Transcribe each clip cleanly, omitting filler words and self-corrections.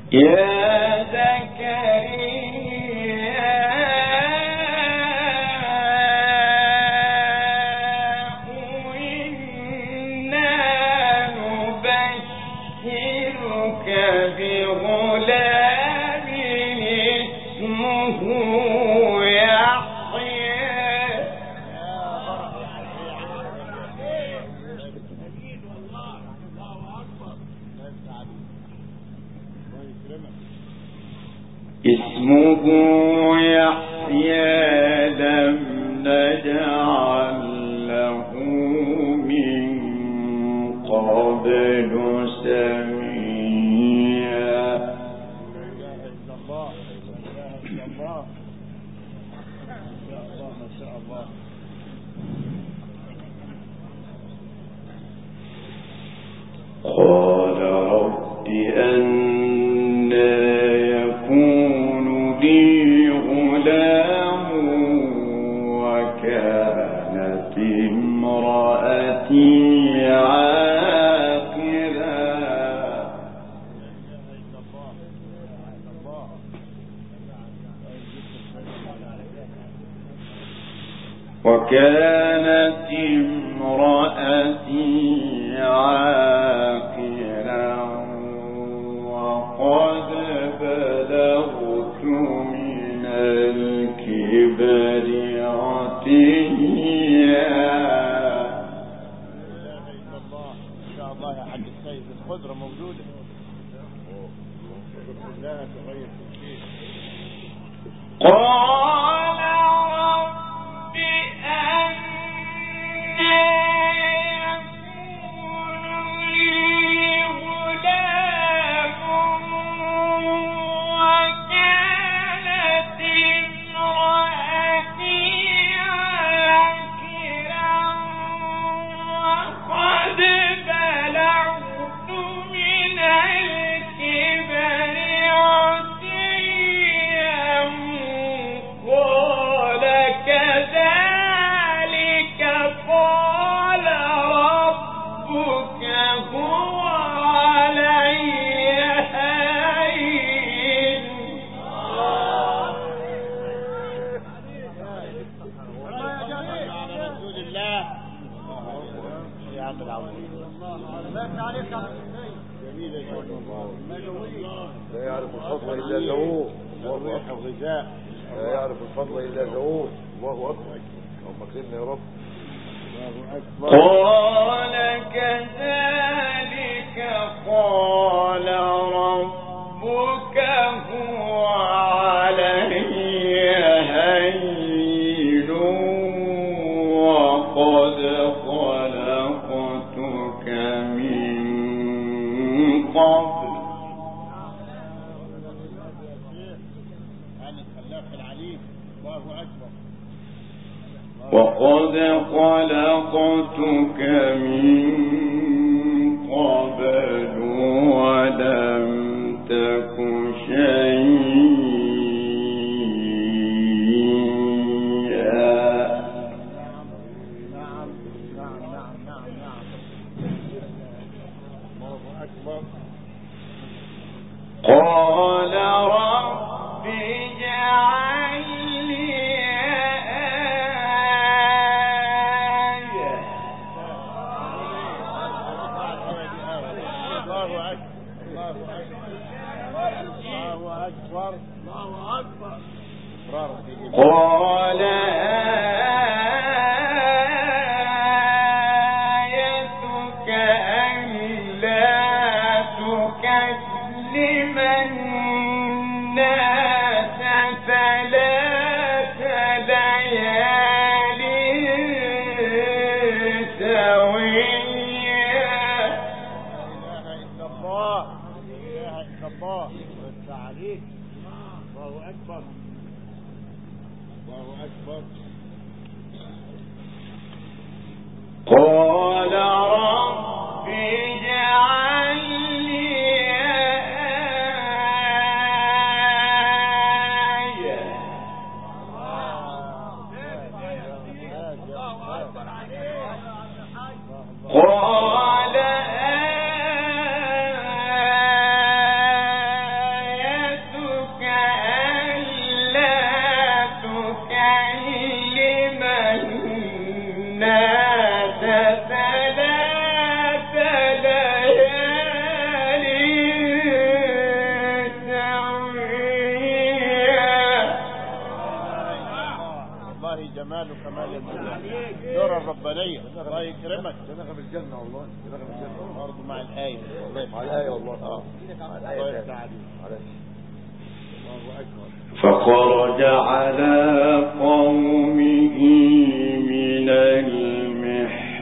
يا زكريا اسمه يحيى لم نجعل له من قبل سميا. قال رب أنى يكون لي غلام وكانت امرأتي عاقرا. وكانت امرأتي عاقرا وقد بلغت من الكبر عتيا. ان شاء الله يا حاج السيد الخضره موجوده لا تغير في شيء. قال رب أنى لا يعرف الفضل إلا ذووه والريح الغذاء لا يعرف الفضل إلا ذووه. الله أكبر اللهم اكرمنا يا رب. قال كذلك قال ربك هو علي هين وقد خلقتك من قبل وقد خلقتك من قبل ولم تك شيئا. قال رب اجعل لي قال آيتك ألا تكلم الناس ثلاث ليال سويا. لا إله إلا الله لا إله إلا الله. عليك الله أكبر الله أكبر. قال رب اجعل لي آية. قال كمال وكمال النور الربانية. الله يكرمك. دماغها بالجنة والله، دماغها بالجنة برضه مع الآية والله، مع الآية والله. مع الآية. الله يفتح عليك. الله أكبر. فخرج على قومه من المحراب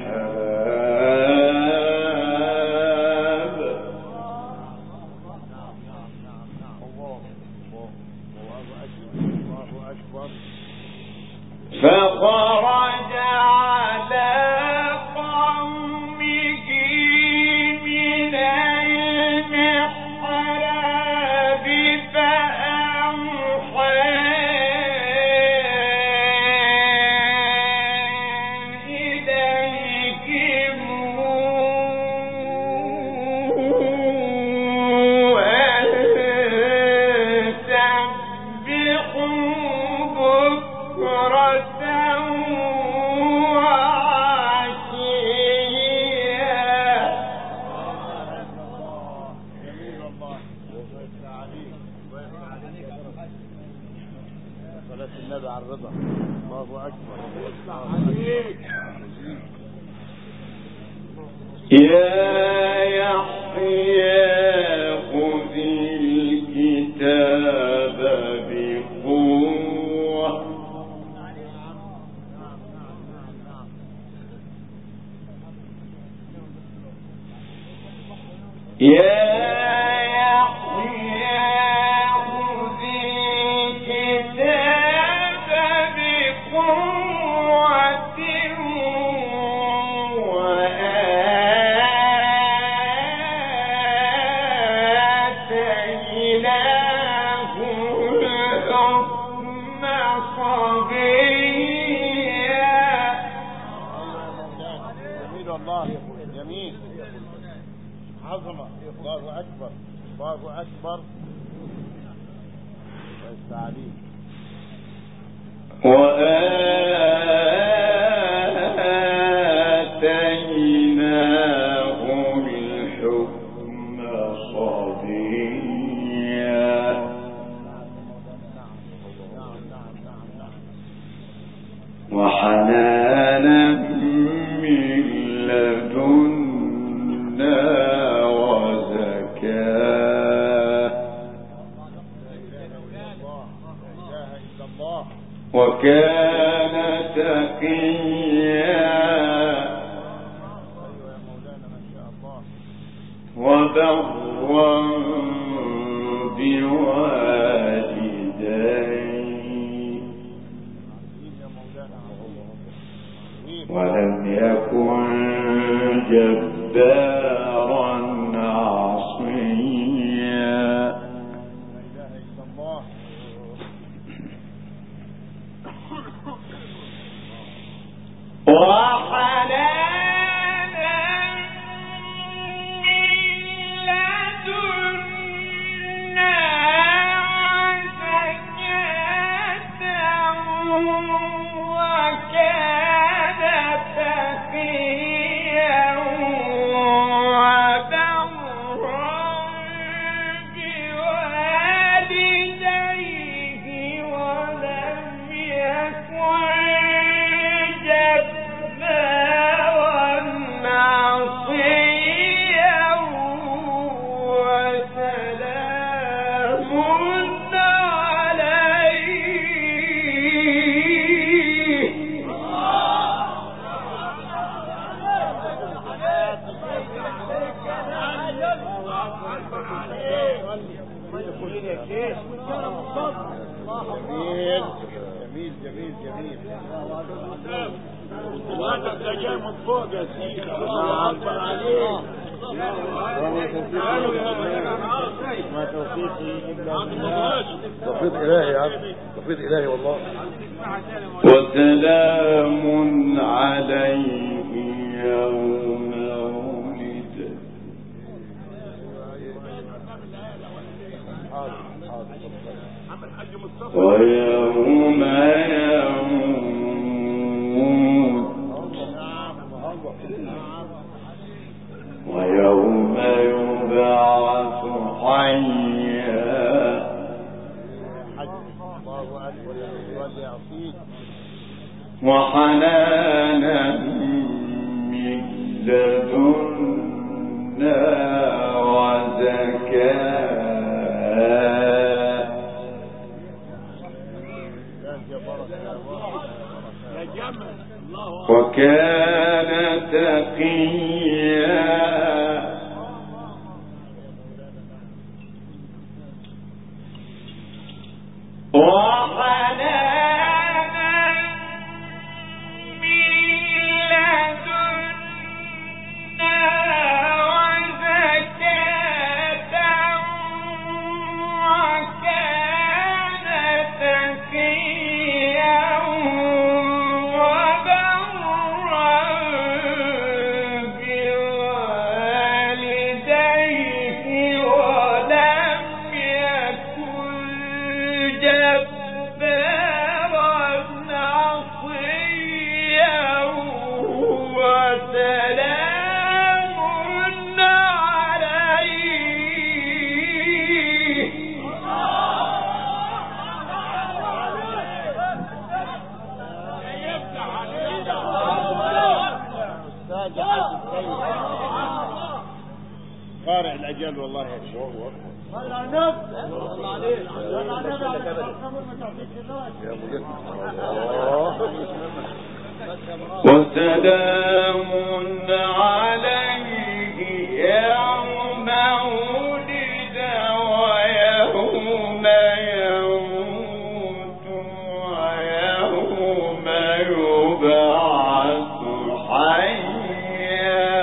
فخرج على قومه من المحراب فأوحى إليهم أن سبحوا بكرة النبي على الرضا. الله أكبر. يا يحيى خذ الكتاب بقوة جميل. عظمة. الله أكبر. الله أكبر. والتعليم. وآتيناه الحكم صبيا وحنانا من لدنا وزكاة وكان تقيا وبرا بوالديه ولم يكن جبارا عصيا وحنانا من لدنا وزكاة وكان تقيا وبرا بوالديه ولم يكن جبارا عصيا وسلام جميل جميل جميل. هذا انت جاي من فوق يا سيدي. الله اكبر عليك. ما توفيقي الا بالله. توفيق الهي يا عم، توفيق الهي والله. وسلام عليه يوم ولد ويوم يموت ويوم يبعث حيا وحنانا من لدنا وزكاة وكان تقيا قارئ الأجل والله يا شيخ. صلى على النبي صلى عليه وسلام عليه يوم ولد ويوم يموت ويوم يبعث حيا.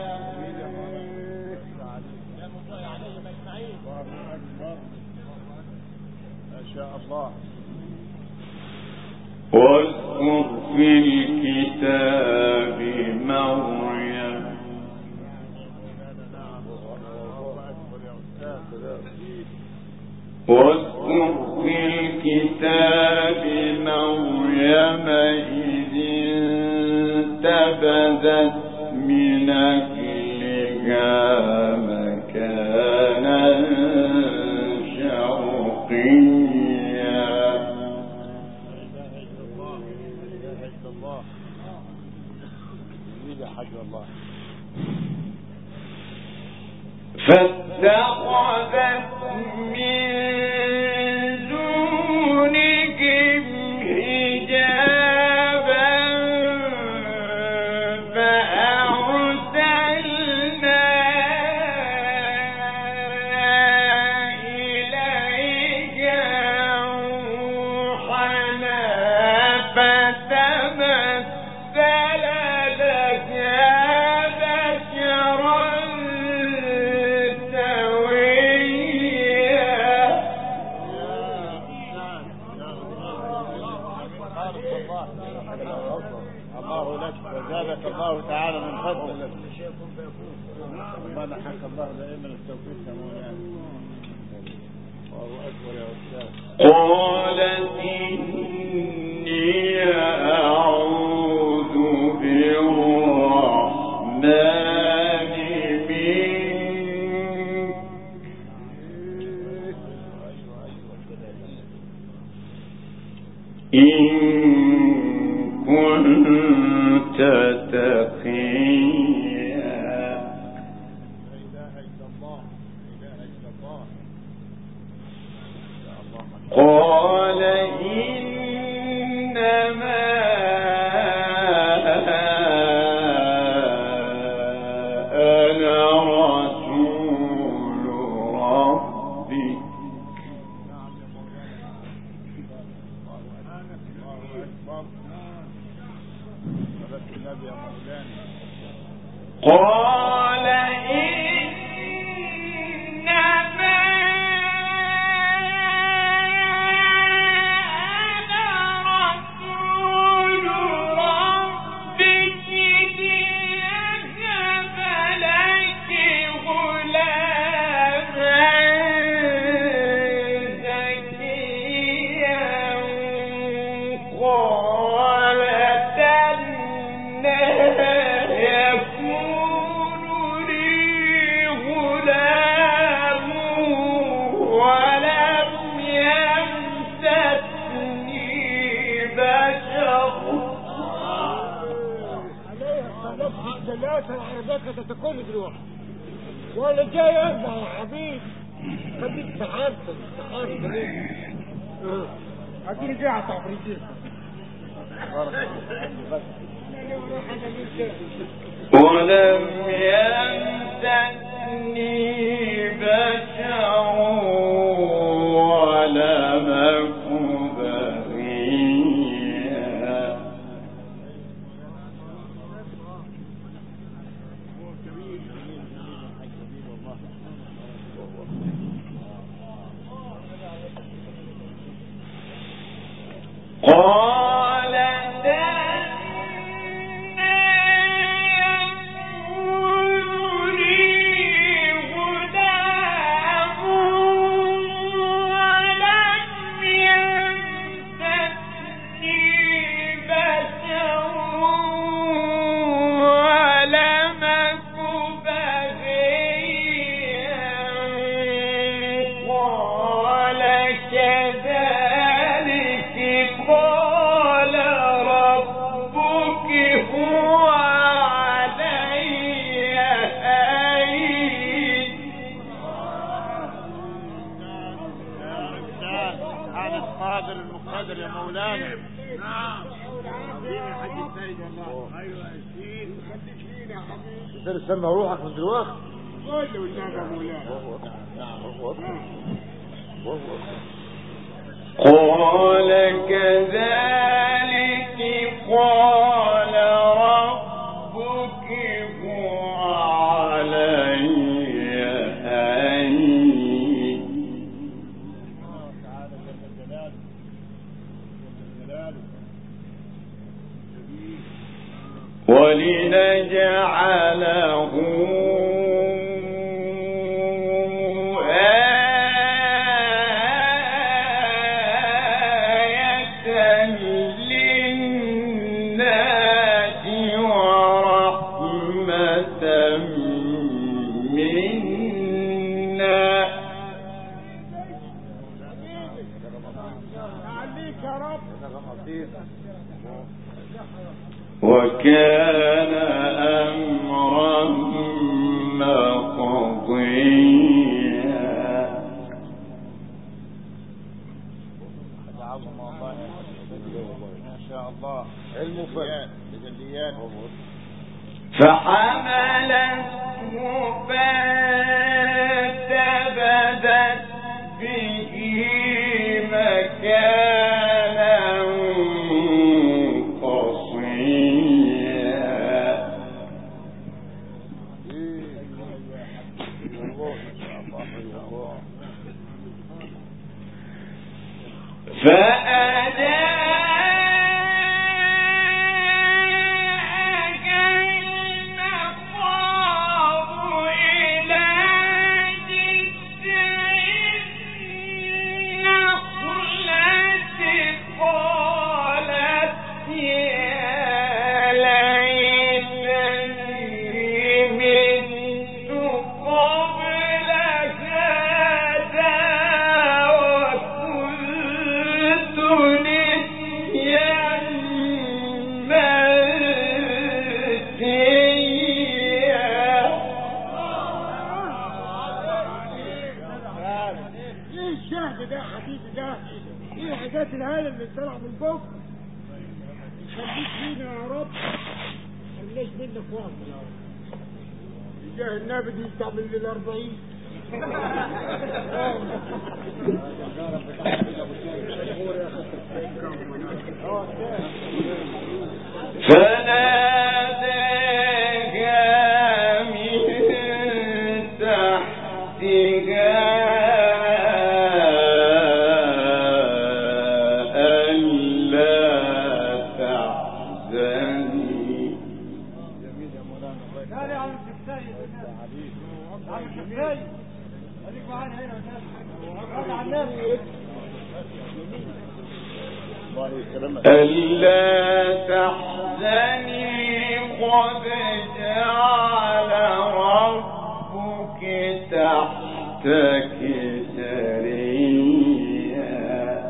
ما شاء الله. واذكر في الكتاب مريم واذكر في الكتاب مريم إذ انتبذت من أهلها مكانا شرقيا فاتخذت من دونهم حجابا فأرسلنا إليها روحنا فتمثل لها بشرا الله لك وزادك الله تعالى من فضله. ربنا حك الله دائما التوفيق يا مولانا. الله اكبر يا استاذ. قالت إني أعوذ بالرحمن منك إن كنت تقيا. قال إنما أنا رسول ربك قال إنما أنا رسول ربك لأهب لك غلاما زكيا. قالت أنى يكون حاجات هتتكون دلوقتي ولا جاي ارجع يا حبيبي. خليك تحرص ليه؟ اكيد جاي على تعبيرتين. ولم يمسسني بشر ولم أك بغيا. قال المقتدر يا مولانا. نعم يا حاج السيد والله. ايوه الشيء خليك فينا يا حبيبي. انت تسمع روحك من دلوقتي. قول له والنبي يا مولانا. قال كذلك قال ربك هو علي هين. ولنجعله وكان أمرا مقضيا. ما شاء الله علم تجليات. فحملته فانتبذت به مكانا الهالة اللي طلع من فوق خليك فينا يا رب. خليش منك واصل يا رب. جاه النبي دي تعمل لي 40. فناداها من تحتها ألا تحزني قد جعل ربك تحتك سريا.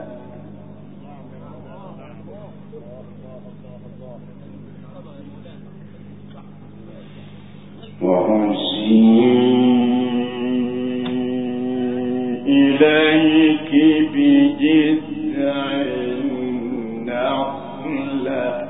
إليك بجذع النخلة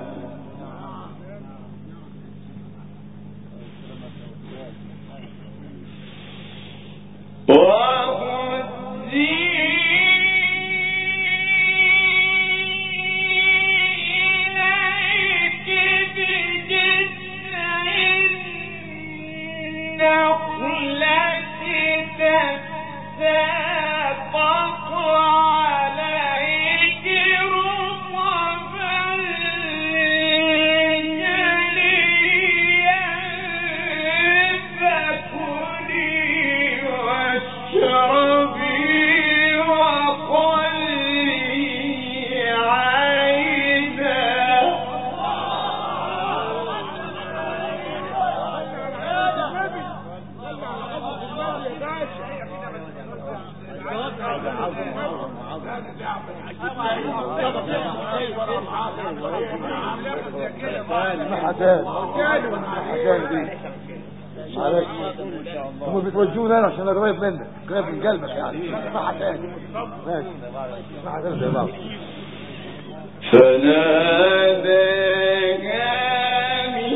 هم بيتوجهوني انا عشان قريب منك قريب من قلبك يعني ما حتاني ماشي ما حتاني زي بعض فناداها من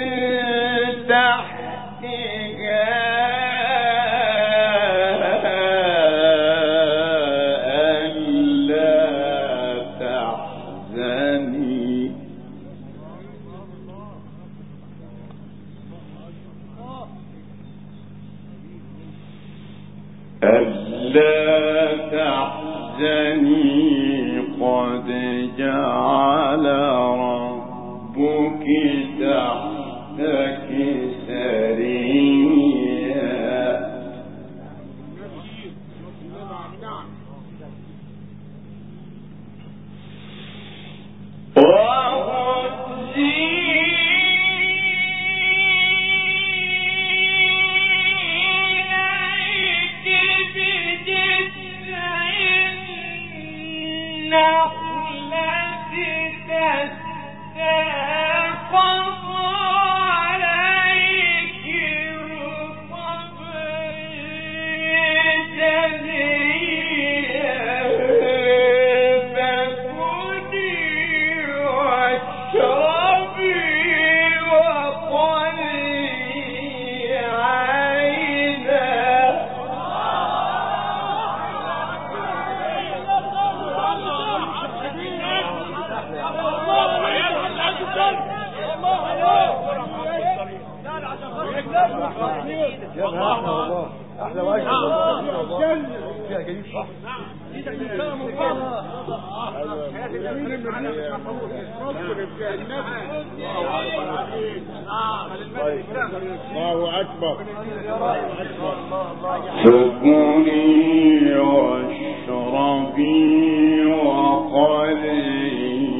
تحتها ألا تحزني قد جعل ربك تحتك سريا احلى واجب والله فيها جديد صح الله اكبر فكلي واشربي وقري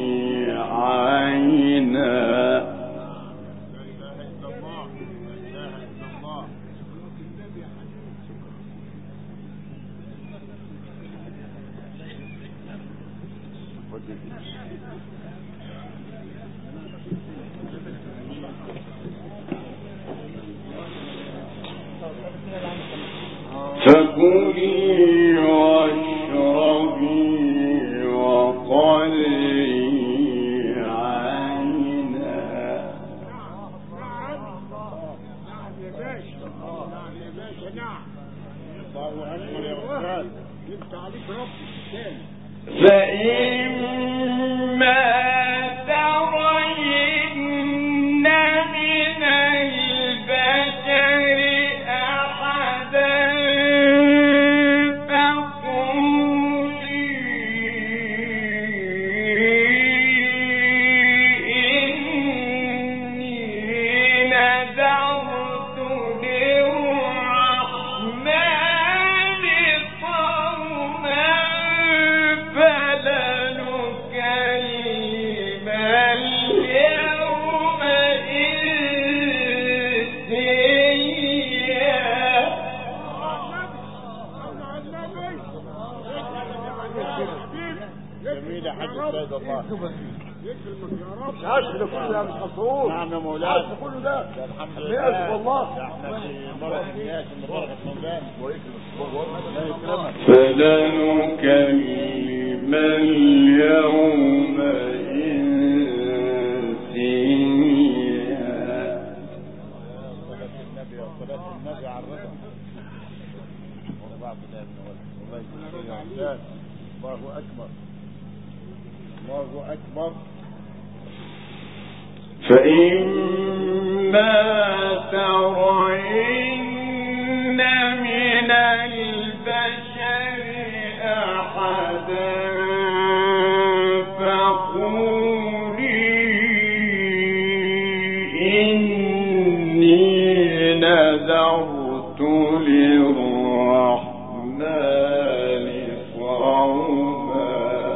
عينا فكلي واشربي وقري عينا فإما ترين من البشر أحدا مش عاش ده كله ده مش مصروف. نعم يا مولانا كله ده الحمد لله والله. احنا في مرض الناس من بركه مولانا. الله أكبر الله أكبر. فإما ترين من البشر أحدا فقولي إني نذرت للرحمن صوما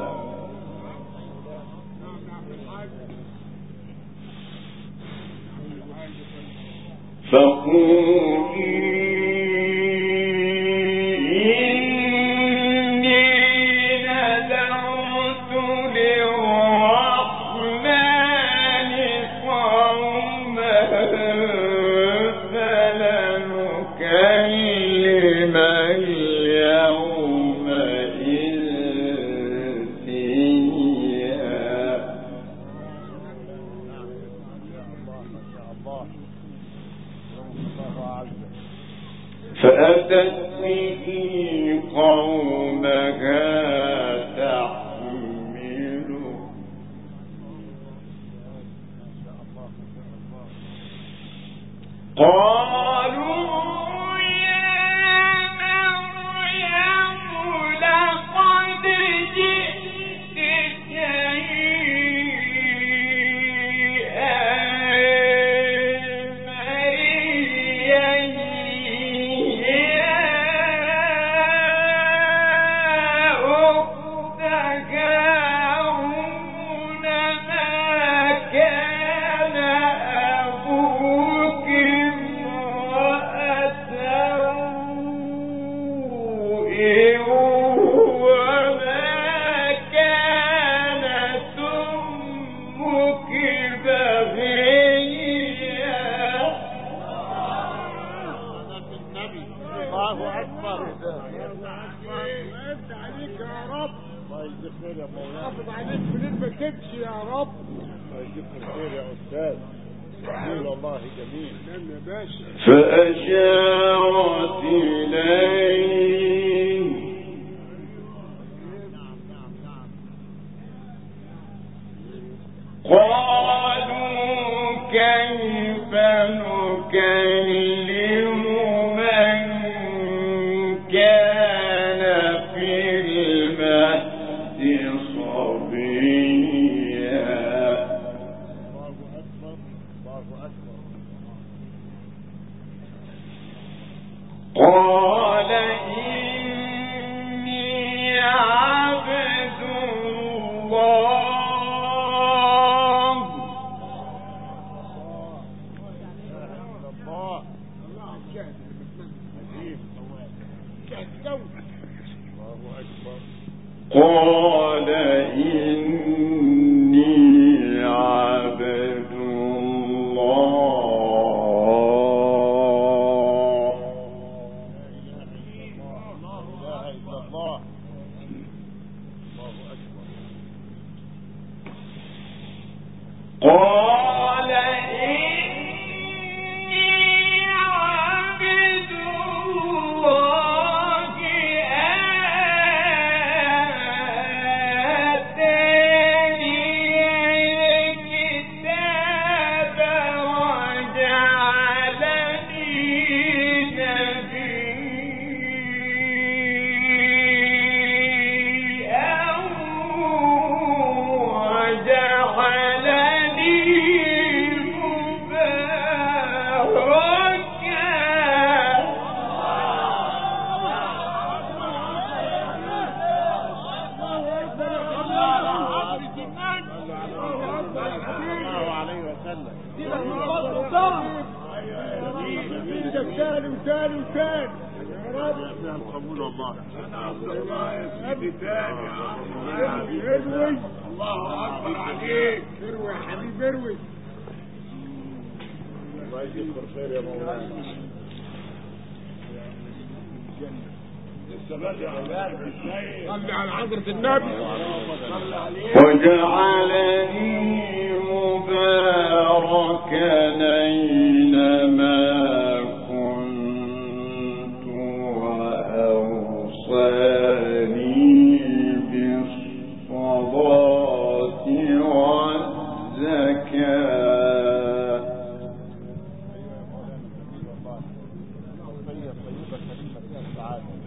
فقولي إني نذرت للرحمن صوما فلن أكلم اليوم إنسيا. فأتت به قومها تحمله قالوا يا مريم لقد جئت حافظ عليك منين ما تمشي يا رب. الله يجزيك الخير يا أستاذ. جميل والله جميل. نعم يا باشا. فأشارت إليه قالوا كيف نكلم من كان في المهد صبيا. الله أكبر الله أكبر. قال إني عبد الله قال إني عبد الله قال إني عبد الله آتاني الكتاب وجعلني نبيا وجعلني تاني وتاني وتاني يا رب. قبول الله. الله يا سيدي تاني. اروي. الله أكبر عليك. اروي يا حبيبي اروي. الله يجزيك الخير يا مولانا. لسه بدري على صلي على حضرة النبي. وجعلني مباركا أينما كنت وأوصاني طيبة كريمة فيها السعادة.